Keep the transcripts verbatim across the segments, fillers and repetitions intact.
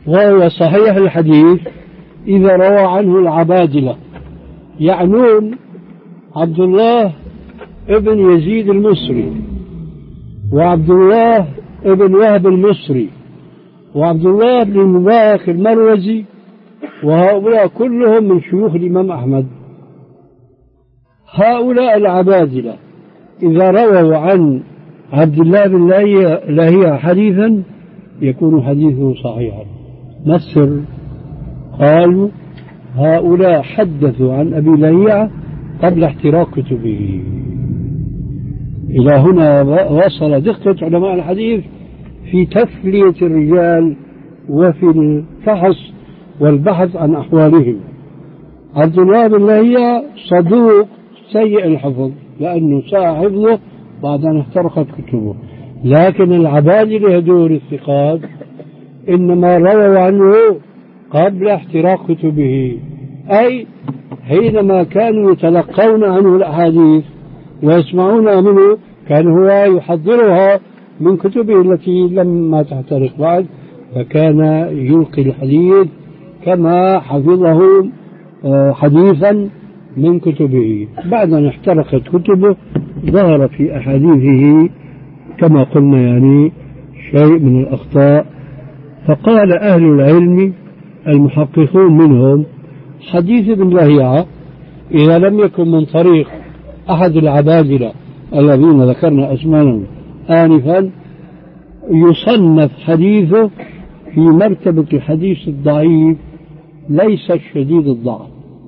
وهو صحيح الحديث إذا روى عنه العبادلة، يعنون عبد الله ابن يزيد المصري، وعبد الله ابن وهب المصري، وعبد الله بن المبارك المروزي، وهؤلاء كلهم من شيوخ الإمام أحمد. هؤلاء العبادلة إذا رووا عن عبد الله بن لهيعة حديثا يكون حديثه صحيحا. ما السر؟ قالوا هؤلاء حدثوا عن أبي لهيعة قبل احتراق كتبه. إلى هنا وصل دقة علماء الحديث في تفلية الرجال وفي الفحص والبحث عن أحوالهم. عبد الله بن لهيعة صدوق سيء الحفظ لأنه ساء حفظه بعد أن احترقت كتبه، لكن العبادلة هذول الثقات إنما رووا عنه قبل احتراق كتبه، أي حينما كانوا يتلقون عنه الأحاديث ويسمعون منه كان هو يحضرها من كتبه التي لم تحترق بعد، فكان يلقي الحديث كما حفظه حديثا من كتبه. بعد أن احترقت كتبه ظهر في أحاديثه كما قلنا يعني شيء من الأخطاء. فقال أهل العلم المحققون منهم حديث ابن لهيعة إذا لم يكن من طريق أحد العبادلة الذين ذكرنا أسماءهم آنفا يصنف حديثه في مرتبة الحديث الضعيف، ليس شديد الضعف،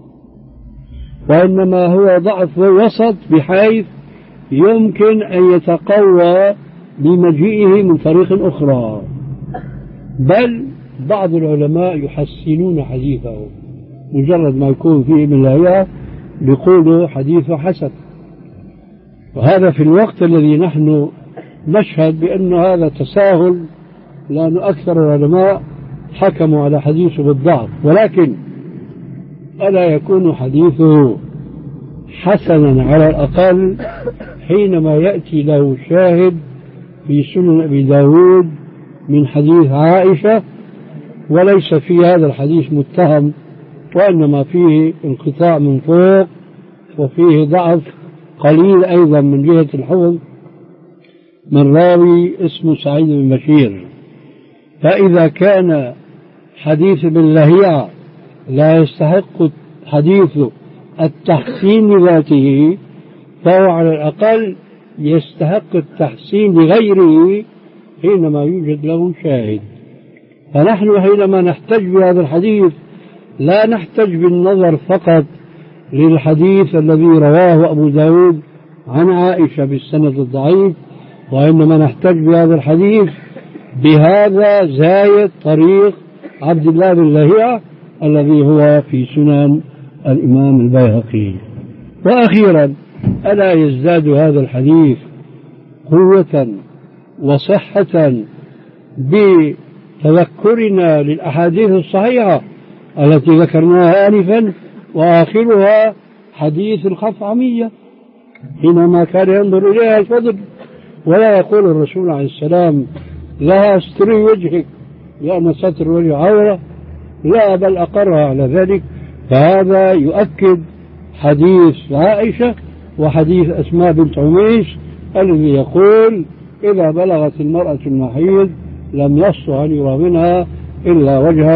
وإنما هو ضعف وسط بحيث يمكن أن يتقوى بمجيئه من طريق أخرى. بل بعض العلماء يحسنون حديثه، مجرد ما يكون فيه ابن لهيعة بيقولوا حديثه حسن. وهذا في الوقت الذي نحن نشهد بأن هذا تساهل، لأن أكثر العلماء حكموا على حديثه بالضعف، ولكن ألا يكون حديثه حسنا على الأقل حينما يأتي له شاهد في سنن أبي داود من حديث عائشة، وليس في هذا الحديث متهم، وإنما فيه انقطاع من فوق وفيه ضعف قليل أيضا من جهة الحفظ من راوي اسمه سعيد بن بشير. فإذا كان حديث ابن لهيعة لا يستحق حديث التحسين لذاته، فهو على الأقل يستحق التحسين لغيره حينما يوجد له شاهد. فنحن حينما نحتج بهذا الحديث لا نحتج بالنظر فقط للحديث الذي رواه أبو داود عن عائشة بالسند الضعيف، وإنما نحتج بهذا الحديث بهذا زايد طريق عبد الله بن لهيعة الذي هو في سنن الإمام البيهقي. وأخيرا ألا يزداد هذا الحديث قوة وصحة بتذكرنا للأحاديث الصحيحة التي ذكرناها آنفا، وآخرها حديث الخفعمية حينما كان ينظر إليها الفضل ولا يقول الرسول عليه السلام لها استري وجهك لأن ستر وجه عورة، لا بل أقرها على ذلك. فهذا يؤكد حديث عائشة وحديث أسماء بنت عميس الذي يقول إذا بلغت المرأة المحيض لم يصح أن يرى منها إلا وجهها